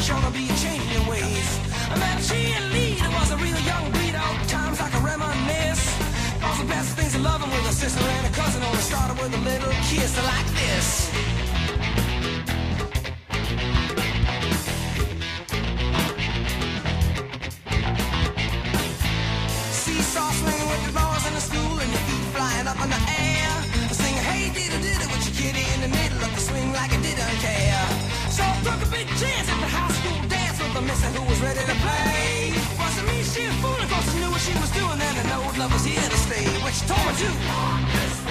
sure to be a change in your ways. I met a cheerleader, was a real young breed, all times I can reminisce. All the best things of loving with a sister and a cousin, only started with a little kiss like this. Seesaw swinging with the boys in the school and your feet flying up in the air. Singing, hey, diddle-diddle with your kitty in the middle of the swing like you didn't care. So I took a big chance at the high school dance with a missus who was ready to play. Wasn't me, she was fooling, cause she knew what she was doing, and the old love was here to stay. What she told me to.